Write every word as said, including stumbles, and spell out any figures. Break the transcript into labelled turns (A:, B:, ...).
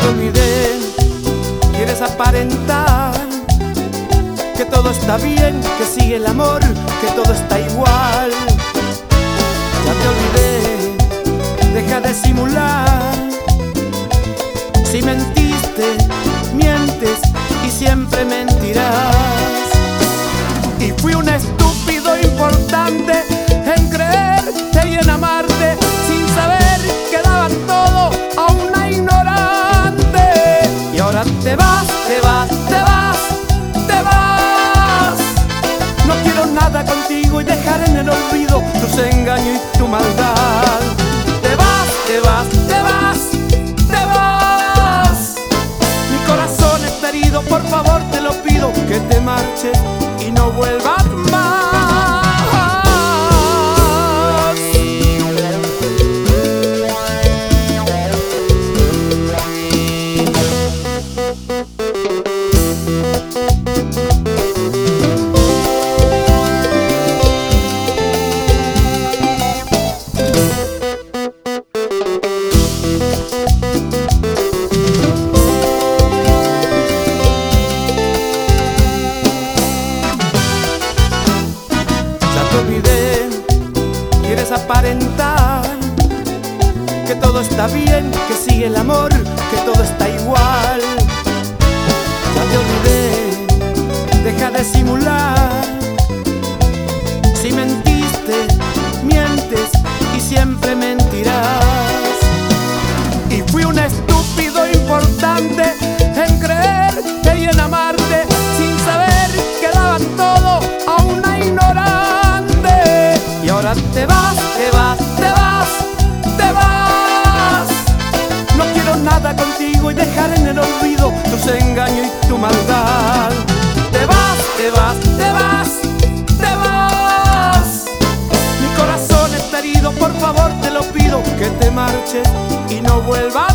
A: te olvidé, quieres aparentar que todo está bien, que sigue el amor, que todo está igual. Ya te olvidé, deja de simular. Si mentiste, mientes y siempre mentirás. Y fui un estúpido importante en creerte y en amarte, sin saber que daban todo a una ignorante. Y ahora te vas, te vas, te vas, te vas. No quiero nada contigo y dejar en el olvido tus engaños y tu maldad. Te vas, te vas, te vas, te vas. Mi corazón está herido, por favor te lo pido, que te marches y no vuelvas más. Quieres aparentar que todo está bien, que sigue el amor, que todo está igual. Ya te olvidé, deja de simular. Si mentiste, mientes y siempre mentirás. Y fui un estúpido importante en creerte y en amarte, sin saber que daban todo a una ignorante. Y ahora te vas, te vas, te vas, te vas. No quiero nada contigo y dejar en el olvido tus engaños y tu maldad. Te vas, te vas, te vas, te vas. Mi corazón está herido, por favor te lo pido, que te marches y no vuelvas.